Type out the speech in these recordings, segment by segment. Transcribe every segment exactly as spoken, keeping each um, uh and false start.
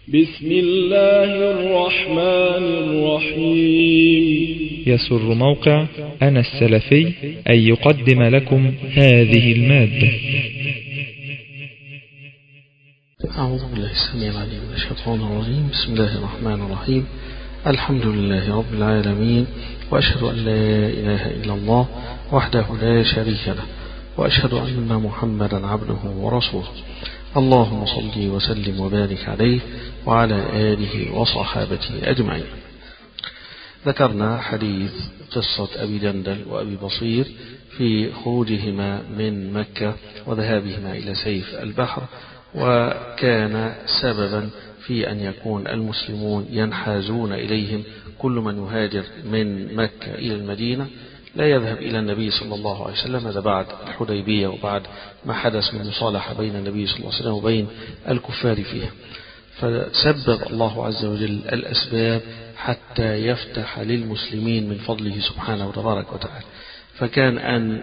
بسم الله الرحمن الرحيم. يسر موقع أنا السلفي أن يقدم لكم هذه المادة. أعوذ بالله السميع العليم من الشيطان الرجيم. بسم الله الرحمن الرحيم. الحمد لله رب العالمين، وأشهد أن لا إله إلا الله وحده لا شريك له، وأشهد أن محمدا عبده ورسوله. اللهم صل وسلم وبارك عليه وعلى آله وصحابته أجمعين. ذكرنا حديث قصة أبي جندل وأبي بصير في خروجهما من مكة وذهابهما إلى سيف البحر، وكان سببا في أن يكون المسلمون ينحازون إليهم. كل من يهاجر من مكة إلى المدينة لا يذهب إلى النبي صلى الله عليه وسلم. هذا بعد الحديبية وبعد ما حدث من مصالحة بين النبي صلى الله عليه وسلم وبين الكفار فيها، فسبب الله عز وجل الأسباب حتى يفتح للمسلمين من فضله سبحانه وتبارك وتعالى. فكان أن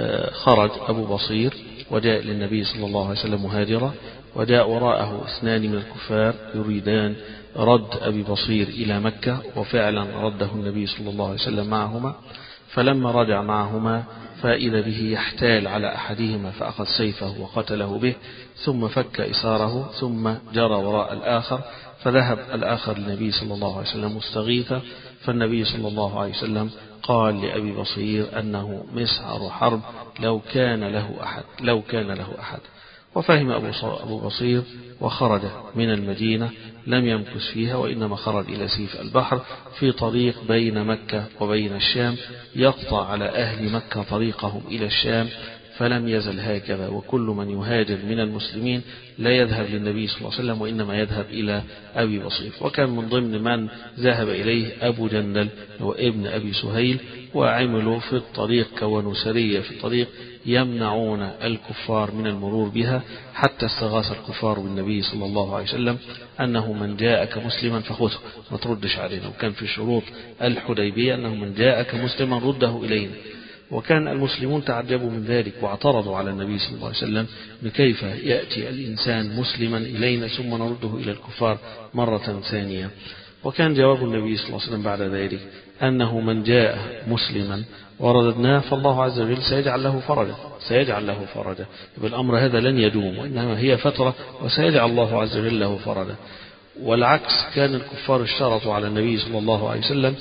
خرج أبو بصير وجاء للنبي صلى الله عليه وسلم مهاجرا، وجاء وراءه اثنان من الكفار يريدان رد أبي بصير إلى مكة، وفعلا رده النبي صلى الله عليه وسلم معهما. فلما رجع معهما فإذا به يحتال على أحدهما فأخذ سيفه وقتله به، ثم فك إساره ثم جرى وراء الآخر، فذهب الآخر للنبي صلى الله عليه وسلم مستغيثا. فالنبي صلى الله عليه وسلم قال لأبي بصير أنه مسعر حرب لو كان له أحد لو كان له أحد وفهم أبو بصير وخرج من المدينة. لم يمكث فيها، وإنما خرج إلى سيف البحر في طريق بين مكة وبين الشام، يقطع على أهل مكة طريقهم إلى الشام. فلم يزل هكذا، وكل من يهاجر من المسلمين لا يذهب للنبي صلى الله عليه وسلم، وإنما يذهب إلى أبي بصير. وكان من ضمن من ذهب إليه أبو جندل وابن أبي سهيل، وعملوا في الطريق كونوا سرية في الطريق يمنعون الكفار من المرور بها، حتى استغاث الكفار بالنبي صلى الله عليه وسلم أنه من جاءك مسلما فخذه ما تردش علينا. وكان في شروط الحديبية أنه من جاءك مسلما رده إلينا. وكان المسلمون تعجبوا من ذلك واعترضوا على النبي صلى الله عليه وسلم بكيف يأتي الإنسان مسلما إلينا ثم نرده إلى الكفار مرة ثانية. وكان جواب النبي صلى الله عليه وسلم بعد ذلك أنه من جاء مسلما ورددناه فالله عز وجل سيجعل له فرجا سيجعل له فرجا بالأمر هذا لن يدوم، وإنما هي فترة وسيجعل الله عز وجل له فرجا. والعكس، كان الكفار اشترطوا على النبي صلى الله عليه وسلم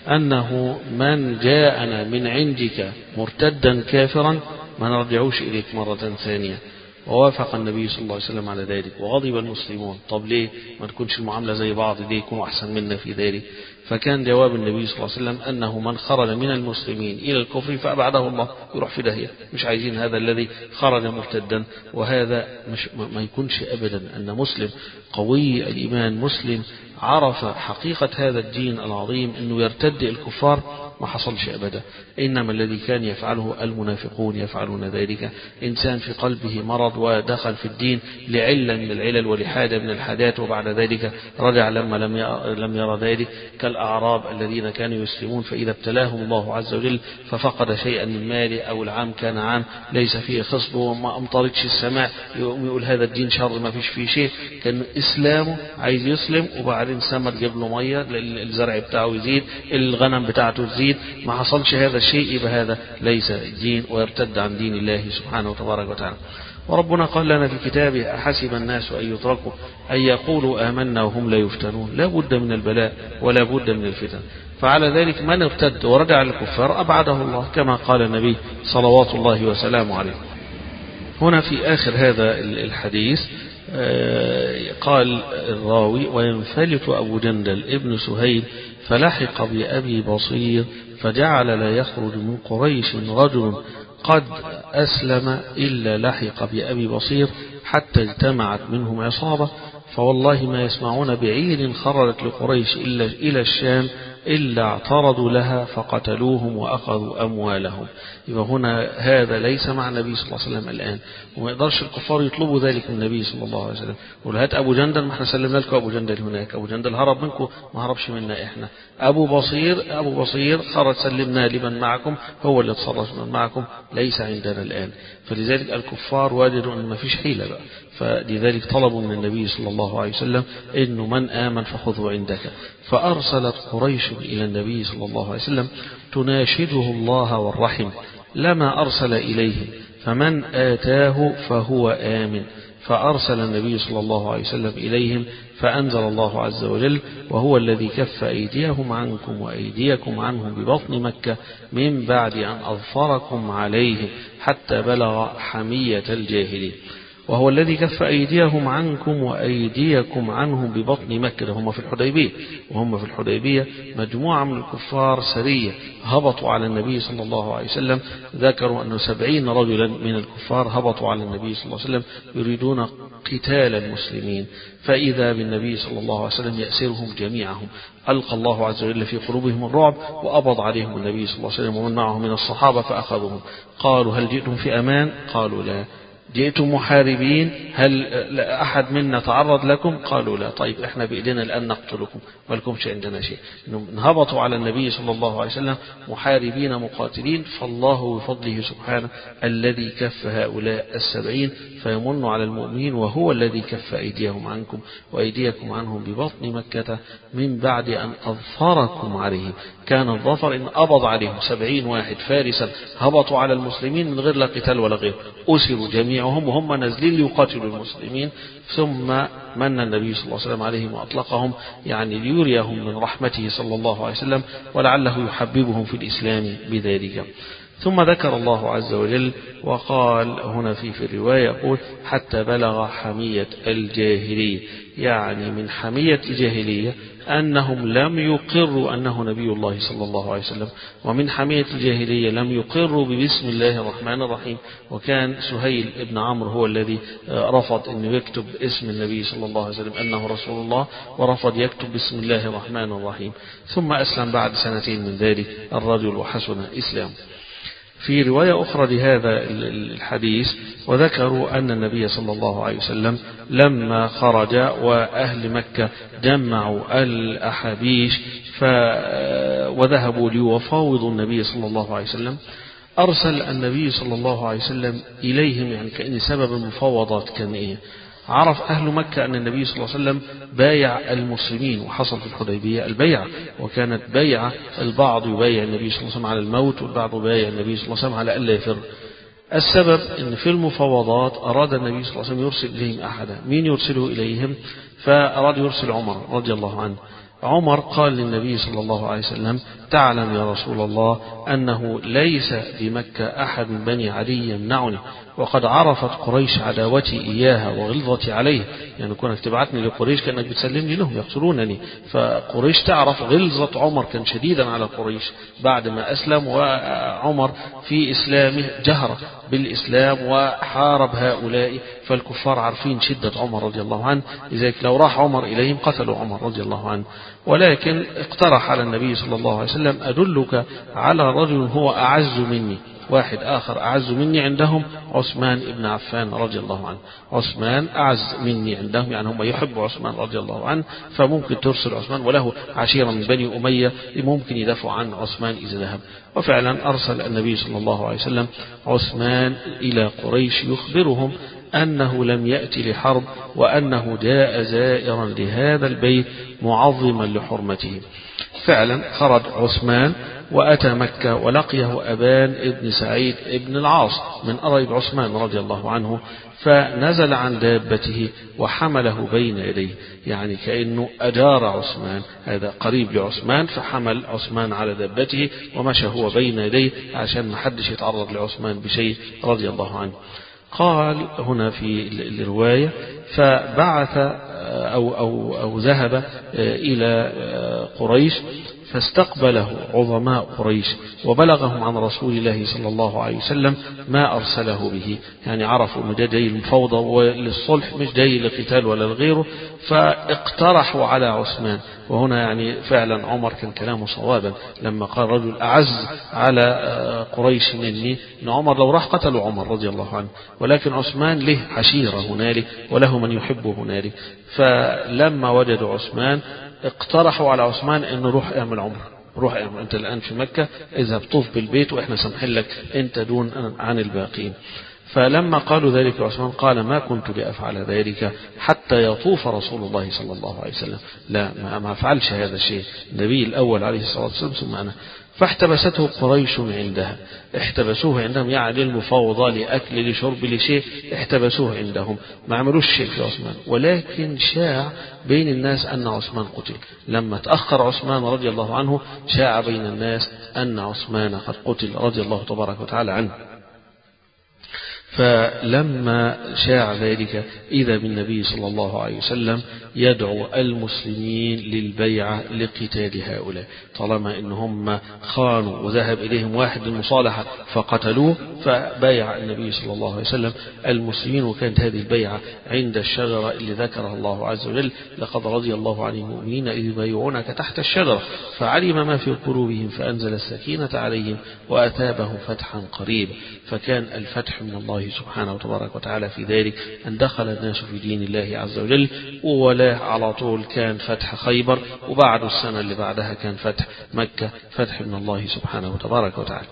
أنه من جاءنا من عندك مرتدا كافرا ما نرجعوش إليك مرة ثانية. ووافق النبي صلى الله عليه وسلم على ذلك، وغضب المسلمون. طب ليه ما تكونش المعاملة زي بعض؟ ليه يكونوا أحسن منا في ذلك؟ فكان جواب النبي صلى الله عليه وسلم أنه من خرج من المسلمين إلى الكفر فأبعده الله، يروح في داهية. مش عايزين هذا الذي خرج مرتدا. وهذا مش ما يكونش أبدا أن مسلم قوي الإيمان، مسلم عرف حقيقة هذا الدين العظيم أنه يرتد الكفار، ما حصلش أبدا. إنما الذي كان يفعله المنافقون يفعلون ذلك. إنسان في قلبه مرض ودخل في الدين لعلة من العلل ولحاجة من الحاجات، وبعد ذلك رجع لما لم يرى ذلك، كالأعراب الذين كانوا يسلمون فإذا ابتلاهم الله عز وجل ففقد شيئا من ماله، أو العام كان عام ليس فيه خصب وما أمطرتش السماء، يقول هذا الدين شر ما فيش فيه شيء. كان إسلامه عايز يسلم، وبعدين سمر جاب له مية، الزرع بتاعه يزيد، الغنم بتاعته تزيد، ما حصلش هذا الشيء، يبقى هذا ليس الدين ويرتد عن دين الله سبحانه وتبارك وتعالى. وربنا قال لنا في كتابه: أحسب الناس أن يتركوا أن يقولوا آمنا وهم لا يفتنون. لا بد من البلاء ولا بد من الفتن. فعلى ذلك من ارتد ورجع للكفار أبعده الله، كما قال النبي صلوات الله وسلامه عليه. هنا في آخر هذا الحديث قال الراوي: وينفلت أبو جندل ابن سهيل فلحق بأبي بصير فجعل لا يخرج من قريش رجل قد أسلم إلا لحق بأبي بصير حتى اجتمعت منهم عصابة، فوالله ما يسمعون بعير خرجت لقريش إلا إلى الشام إلا اعترضوا لها فقتلوهم وأخذوا أموالهم. يبقى هنا هذا ليس مع النبي صلى الله عليه وسلم الآن، وما يقدرش الكفار يطلبوا ذلك من النبي صلى الله عليه وسلم. يقول: هات أبو جندل، ما احنا سلمنا لكم أبو جندل هناك، أبو جندل هرب منكم ما هربش منا إحنا. أبو بصير أبو بصير خرج سلمنا لمن معكم، هو اللي اتصرف من معكم، ليس عندنا الآن. فلذلك الكفار وجدوا أن ما فيش حيلة بقى، فلذلك طلبوا من النبي صلى الله عليه وسلم إنه من آمن فخذه عندك. فأرسلت قريش إلى النبي صلى الله عليه وسلم تناشده الله والرحم لما أرسل إليهم، فمن آتاه فهو آمن. فأرسل النبي صلى الله عليه وسلم إليهم فأنزل الله عز وجل: وهو الذي كف أيديهم عنكم وأيديكم عنهم ببطن مكة من بعد أن أظفركم عليهم حتى بلغ حمية الجاهلية. وهو الذي كف أيديهم عنكم وأيديكم عنهم ببطن مكة، هم في الحديبية، وهم في الحديبية مجموعة من الكفار سرية هبطوا على النبي صلى الله عليه وسلم. ذكروا أنه سبعين رجلا من الكفار هبطوا على النبي صلى الله عليه وسلم يريدون قتال المسلمين، فإذا بالنبي صلى الله عليه وسلم يأسرهم جميعهم. ألقى الله عز وجل في قلوبهم الرعب وأبض عليهم النبي صلى الله عليه وسلم ومن معه من الصحابة فأخذهم. قالوا: هل جئتم في أمان؟ قالوا: لا. جئتم محاربين؟ هل أحد منا تعرض لكم؟ قالوا: لا. طيب إحنا بإيدينا الآن نقتلكم ولكمش عندنا شيء. انهبطوا على النبي صلى الله عليه وسلم محاربين مقاتلين، فالله بفضله سبحانه الذي كف هؤلاء السبعين فيمن على المؤمنين: وهو الذي كف أيديهم عنكم وأيديكم عنهم ببطن مكة من بعد أن أظفركم عليه. كان الظفر إن أبض عليهم سبعين واحد فارسا هبطوا على المسلمين من غير لا قتال ولا غير، أسروا جميعهم وهم نازلين ليقاتلوا المسلمين، ثم من النبي صلى الله عليه وسلم عليهم وأطلقهم، يعني ليريهم من رحمته صلى الله عليه وسلم ولعله يحببهم في الإسلام بذلك. ثم ذكر الله عز وجل وقال هنا في في الرواية يقول: حتى بلغ حمية الجاهلية، يعني من حمية الجاهلية أنهم لم يقروا أنه نبي الله صلى الله عليه وسلم، ومن حمية الجاهلية لم يقروا ببسم الله الرحمن الرحيم. وكان سهيل ابن عمرو هو الذي رفض أن يكتب اسم النبي صلى الله عليه وسلم أنه رسول الله، ورفض يكتب بسم الله الرحمن الرحيم، ثم أسلم بعد سنتين من ذلك الرجل وحسن إسلام. في رواية أخرى لهذا الحديث وذكروا أن النبي صلى الله عليه وسلم لما خرج وأهل مكة جمعوا الأحابيش وذهبوا ليفاوضوا النبي صلى الله عليه وسلم، أرسل النبي صلى الله عليه وسلم إليهم، يعني كأن سبب المفاوضات كان إيه؟ عرف أهل مكة أن النبي صلى الله عليه وسلم بايع المسلمين، وحصل في الحديبية البيعة، وكانت بيعة البعض يبايع النبي صلى الله عليه وسلم على الموت والبعض يبايع النبي صلى الله عليه وسلم على ألا يفر. السبب أن في المفاوضات أراد النبي صلى الله عليه وسلم يرسل إليهم أحدا. مين يرسله إليهم؟ فأراد يرسل عمر رضي الله عنه. عمر قال للنبي صلى الله عليه وسلم: تعلم يا رسول الله أنه ليس بمكة أحد من بني عدي يمنعني، وقد عرفت قريش عداوتي إياها وغلظتي عليه. يعني كونك تبعتني لقريش كأنك بتسلم لي لهم يقتلونني، فقريش تعرف غلظة عمر، كان شديدا على قريش بعد ما أسلم. وعمر في إسلامه جهر بالإسلام وحارب هؤلاء، فالكفار عارفين شدة عمر رضي الله عنه، لذلك لو راح عمر إليهم قتلوا عمر رضي الله عنه. ولكن اقترح على النبي صلى الله عليه وسلم: أدلك على رجل هو أعز مني. واحد آخر أعز مني عندهم عثمان بن عفان رضي الله عنه. عثمان أعز مني عندهم، يعني هم يحبوا عثمان رضي الله عنه، فممكن ترسل عثمان، وله عشيرة من بني أمية ممكن يدافع عن عثمان إذا ذهب. وفعلا أرسل النبي صلى الله عليه وسلم عثمان إلى قريش يخبرهم أنه لم يأتي لحرب، وأنه جاء زائرا لهذا البيت معظما لحرمته. فعلا خرج عثمان وأتى مكة ولقيه أبان ابن سعيد ابن العاص من قرايب عثمان رضي الله عنه، فنزل عن دابته وحمله بين يديه، يعني كأنه أجار عثمان، هذا قريب لعثمان، فحمل عثمان على دابته ومشى هو بين يديه عشان ما حدش يتعرض لعثمان بشيء رضي الله عنه. قال هنا في الرواية: فبعث أو, أو, أو ذهب إلى قريش فاستقبله عظماء قريش وبلغهم عن رسول الله صلى الله عليه وسلم ما أرسله به، يعني عرفوا أنه ده جاي للمفاوضة وللصلح مش جاي لقتال ولا لغيره، فاقترحوا على عثمان. وهنا يعني فعلا عمر كان كلامه صوابا لما قال رجل أعز على قريش مني، إن عمر لو راح قتلوا عمر رضي الله عنه، ولكن عثمان له عشيرة هنالك وله من يحبه هنالك. فلما وجدوا عثمان اقترحوا على عثمان انه روح اعمل عمره، روح اعمل انت الان في مكة، اذهب طوف بالبيت واحنا سامحين لك انت دون عن الباقين. فلما قالوا ذلك عثمان قال ما كنت لأفعل ذلك حتى يطوف رسول الله صلى الله عليه وسلم، لا ما أفعلش هذا الشيء، النبي الأول عليه الصلاة والسلام ثم أنا. فاحتبسته قريش عندها، احتبسوه عندهم يعني المفاوضة لأكل لشرب لشيء، احتبسوه عندهم ما عملوش شيء في عثمان. ولكن شاع بين الناس أن عثمان قتل، لما تأخر عثمان رضي الله عنه شاع بين الناس أن عثمان قد قتل رضي الله تبارك وتعالى عنه. فلما شاع ذلك إذا بالنبي صلى الله عليه وسلم يدعو المسلمين للبيعة لقتال هؤلاء، طالما إنهم خانوا وذهب إليهم واحد المصالحة فقتلوه، فبايع النبي صلى الله عليه وسلم المسلمين. وكانت هذه البيعة عند الشجرة اللي ذكرها الله عز وجل: لقد رضي الله عن المؤمنين إذ يبايعونك تحت الشجرة فعلم ما في قلوبهم فأنزل السكينة عليهم وأثابهم فتحا قريبا. فكان الفتح من الله سبحانه وتبارك وتعالى في ذلك أن دخل الناس في دين الله عز وجل، ولا على طول كان فتح خيبر، وبعد السنة اللي بعدها كان فتح مكة، فتح من الله سبحانه وتبارك وتعالى.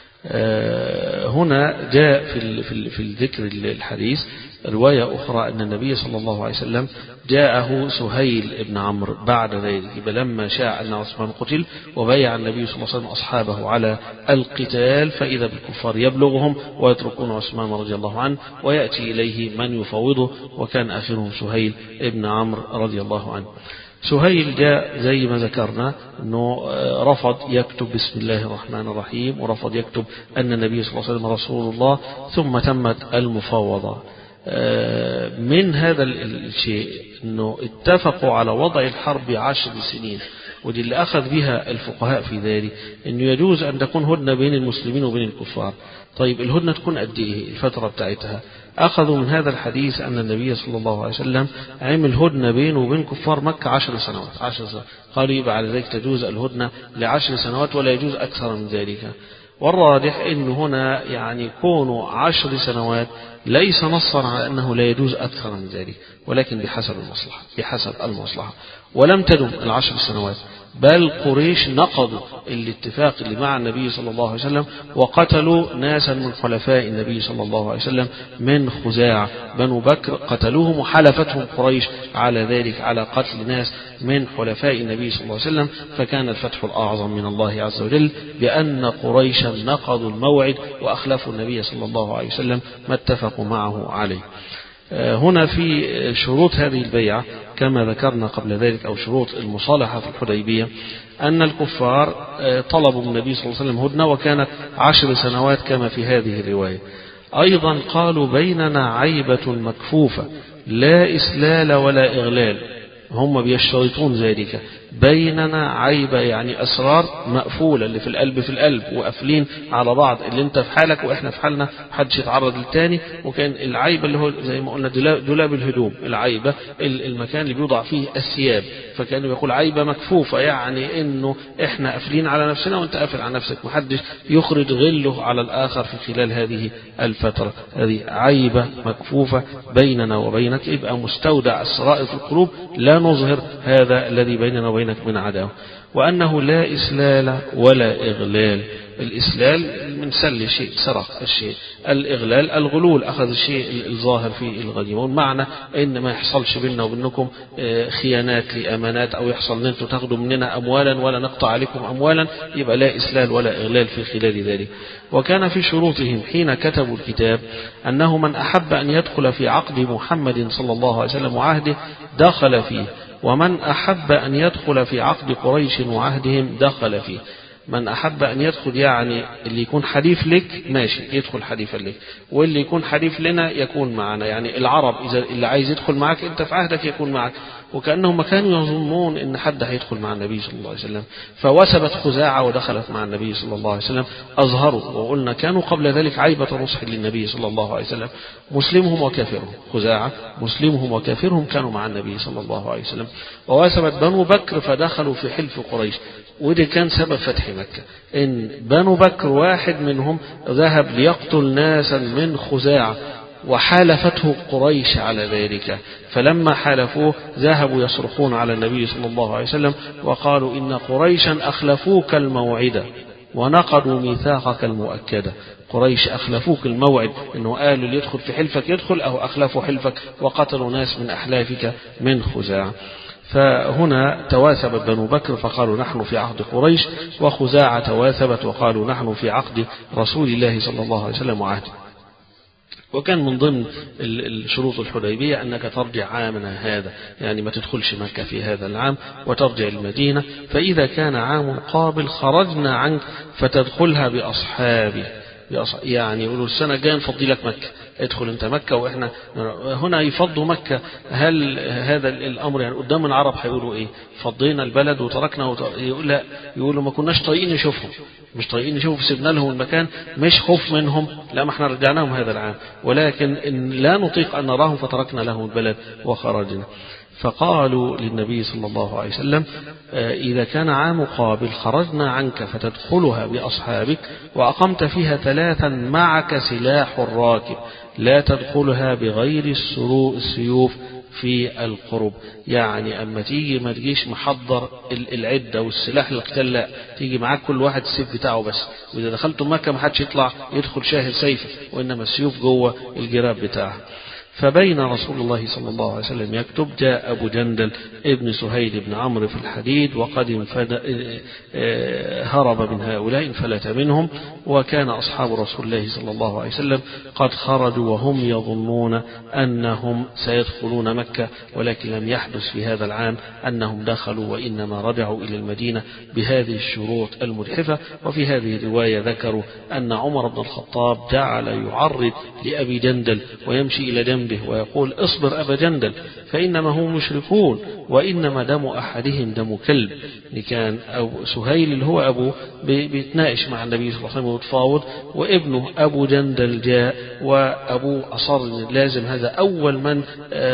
هنا جاء في في في الذكر الحديث رواية أخرى أن النبي صلى الله عليه وسلم جاءه سهيل بن عمرو بعد ذلك لما شاع أن عثمان قتل، وبايع النبي صلى الله عليه وسلم أصحابه على القتال، فإذا بالكفار يبلغهم ويتركون عثمان رضي الله عنه ويأتي إليه من يفوضه، وكان آخرهم سهيل بن عمرو رضي الله عنه. سهيل جاء زي ما ذكرنا أنه رفض يكتب بسم الله الرحمن الرحيم، ورفض يكتب أن النبي صلى الله عليه وسلم رسول الله، ثم تمت المفاوضة. من هذا الشيء أنه اتفقوا على وضع الحرب عشر سنين، ودي اللي أخذ بها الفقهاء في ذلك، أنه يجوز أن تكون هدنة بين المسلمين وبين الكفار. طيب الهدنة تكون قد إيه الفترة بتاعتها؟ أخذوا من هذا الحديث أن النبي صلى الله عليه وسلم عمل هدنة بينه وبين كفار مكة عشر سنوات عشر سنوات قالوا يبقى على ذلك تجوز الهدنة لعشر سنوات ولا يجوز أكثر من ذلك. والراجح أن هنا يعني كونوا عشر سنوات ليس نصا على أنه لا يجوز أكثر من ذلك، ولكن بحسب المصلحة بحسب المصلحة ولم تدم العشر سنوات، بل قريش نقضوا الاتفاق اللي مع النبي صلى الله عليه وسلم وقتلوا ناسا من خلفاء النبي صلى الله عليه وسلم من خزاعة بنو بكر، قتلوهم وحلفتهم قريش على ذلك على قتل ناس من خلفاء النبي صلى الله عليه وسلم. فكان الفتح الأعظم من الله عز وجل بأن قريشا نقضوا الموعد وأخلفوا النبي صلى الله عليه وسلم ما اتفقوا معه عليه. هنا في شروط هذه البيعة كما ذكرنا قبل ذلك، أو شروط المصالحة في الحديبية، أن الكفار طلبوا من النبي صلى الله عليه وسلم هدنة وكانت عشر سنوات كما في هذه الرواية. أيضا قالوا بيننا عيبة مكفوفة لا إسلال ولا إغلال، هم بيشترطون ذلك، بيننا عيبة يعني أسرار مقفولة، اللي في القلب في القلب وقافلين على بعض، اللي انت في حالك واحنا في حالنا محدش يتعرض للتاني. وكان العيبة اللي هو زي ما قلنا دولاب الهدوم، العيبة المكان اللي بيوضع فيه الثياب، فكان يقول عيبة مكفوفة يعني انه احنا قافلين على نفسنا وانت قافل على نفسك، محدش يخرج غله على الآخر في خلال هذه الفترة. هذه عيبة مكفوفة بيننا وبينك، يبقى مستودع السرائر في القلوب، لا نظهر هذا الذي بيننا وبينك من عداوة. وأنه لا إسلال ولا إغلال، الإسلال من سل شيء سرق الشيء، الإغلال الغلول أخذ الشيء الظاهر في الغنيمة، معنى إن ما يحصلش بيننا وبينكم خيانات لأمانات، أو يحصل أن أنتم تاخذوا مننا أموالا ولا نقطع عليكم أموالا، يبقى لا إسلال ولا إغلال في خلال ذلك. وكان في شروطهم حين كتبوا الكتاب أنه من أحب أن يدخل في عقد محمد صلى الله عليه وسلم وعهده دخل فيه، ومن أحب أن يدخل في عقد قريش وعهدهم دخل فيه. من أحب أن يدخل يعني اللي يكون حليف لك ماشي يدخل حليفا لك، واللي يكون حليف لنا يكون معنا، يعني العرب إذا اللي عايز يدخل معك أنت في عهدك يكون معك. وكأنهم كانوا يظنون أن حد هيدخل مع النبي صلى الله عليه وسلم، فوسبت خزاعة ودخلت مع النبي صلى الله عليه وسلم. أظهروا وقلنا كانوا قبل ذلك عيبة نصح للنبي صلى الله عليه وسلم، مسلمهم وكافرهم، خزاعة مسلمهم وكافرهم كانوا مع النبي صلى الله عليه وسلم. ووسبت بنو بكر فدخلوا في حلف قريش، وده كان سبب فتح مكة، إن بنو بكر واحد منهم ذهب ليقتل ناسا من خزاعة وحالفته قريش على ذلك، فلما حالفوه ذهبوا يصرخون على النبي صلى الله عليه وسلم وقالوا إن قريشا أخلفوك الموعدة ونقضوا ميثاقك المؤكدة. قريش أخلفوك الموعد إنه قالوا اللي يدخل في حلفك يدخل، أو أخلفوا حلفك وقتلوا ناس من أحلافك من خزاعة. فهنا تواثبت بنو بكر فقالوا نحن في عهد قريش، وخزاعة تواثبت وقالوا نحن في عقد رسول الله صلى الله عليه وسلم وعهده. وكان من ضمن الشروط الحديبية أنك ترجع عامنا هذا، يعني ما تدخلش مكة في هذا العام وترجع المدينة، فإذا كان عام قابل خرجنا عنك فتدخلها بأصحابه، يعني يقولوا السنة الجاية نفضي لك مكة، ادخل انت مكة واحنا هنا يفضوا مكة. هل هذا الامر يعني قدام العرب هيقولوا ايه؟ فضينا البلد وتركنا وت... يقول لا، يقولوا ما كناش طايقين نشوفهم، مش طايقين نشوف، سيبنا لهم المكان، مش خوف منهم، لا ما احنا رجعناهم هذا العام، ولكن إن لا نطيق أن نراهم فتركنا لهم البلد وخرجنا. فقالوا للنبي صلى الله عليه وسلم إذا كان عام قابل خرجنا عنك فتدخلها بأصحابك وأقمت فيها ثلاثا معك سلاح الراكب، لا تدخلها بغير السيوف في القرب. يعني أما تيجي ما تجيش محضر العدة والسلاح للقتال، لا، تيجي معاك كل واحد السيف بتاعه بس، وإذا دخلتم مكة ما حدش يطلع يدخل شاهر سيفه، وإنما السيوف جوه الجراب بتاعه. فبين رسول الله صلى الله عليه وسلم يكتب جاء أبو جندل ابن سهيل بن عمرو في الحديد وقد هرب من هؤلاء انفلت منهم، وكان أصحاب رسول الله صلى الله عليه وسلم قد خرجوا وهم يظنون أنهم سيدخلون مكة، ولكن لم يحدث في هذا العام أنهم دخلوا، وإنما رجعوا إلى المدينة بهذه الشروط المجحفة. وفي هذه الرواية ذكروا أن عمر بن الخطاب جعل يعرض لأبي جندل ويمشي إلى جنبه ويقول اصبر أبا جندل فإنما هم مشركون وإنما دم أحدهم دم كلب. كان أبو سهيل اللي هو أبوه بيتناقش مع النبي صلى الله عليه وسلم ويتفاوض، وابنه أبو جندل جاء وأبوه أصر لازم هذا أول من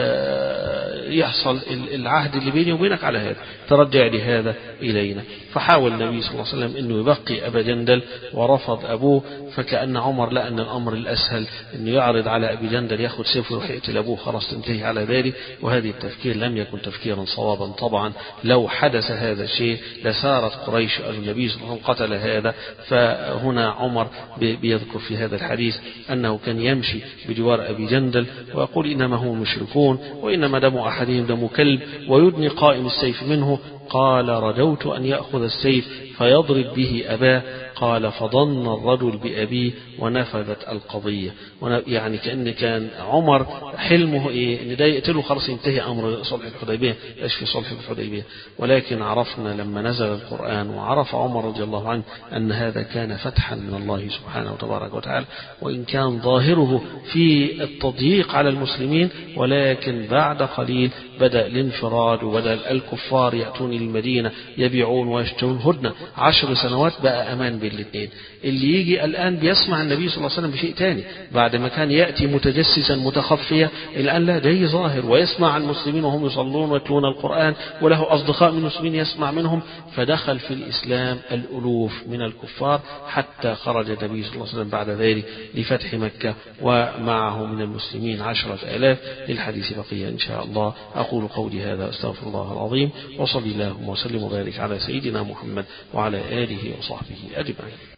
يحصل العهد اللي بيني وبينك على هذا، ترجع لهذا إلينا. فحاول النبي صلى الله عليه وسلم أنه يبقي أبا جندل ورفض أبوه، فكأن عمر لأ أن الأمر الأسهل أنه يعرض على أبي جندل يأخذ سيفه ويروح يقتل أبوه، خلاص تنتهي على ذلك. وهذه التفكير لم يكن تفكيرا صوابا طبعا. لو حدث هذا الشيء لسارت قريش قالوا النبي صلى الله عليه وسلم قتل هذا. فهنا عمر بيذكر في هذا الحديث أنه كان يمشي بجوار أبي جندل ويقول إنما هم مشركون وإنما دم أحدهم دم كلب ويدني قائم السيف منه. قال رجوت أن يأخذ السيف فيضرب به أباه. قال فظن الرجل بأبيه ونفذت القضية. يعني كأن كان عمر حلمه إيه؟ إن ده يقتله خلاص ينتهي أمر صلح الحديبية، إيش في صلح الحديبية. ولكن عرفنا لما نزل القرآن وعرف عمر رضي الله عنه أن هذا كان فتحا من الله سبحانه وتبارك وتعالى، وإن كان ظاهره في التضييق على المسلمين، ولكن بعد قليل بدأ الانفراد وبدأ الكفار يأتون المدينة يبيعون ويشترون هدنة. عشر سنوات بقى أمان بين الاثنين. اللي يجي الآن بيسمع النبي صلى الله عليه وسلم بشيء تاني، بعد ما كان يأتي متجسسا متخفيا، الآن لا، جاي ظاهر ويسمع المسلمين وهم يصلون ويتلون القرآن، وله أصدقاء من المسلمين يسمع منهم. فدخل في الإسلام الألوف من الكفار حتى خرج النبي صلى الله عليه وسلم بعد ذلك لفتح مكة ومعه من المسلمين عشرة آلاف. للحديث بقية إن شاء الله. أقول قولي هذا أستغفر الله العظيم، وصلي اللهم وسلم وبارك على سيدنا محمد وعلى آله وصحبه أجمعين.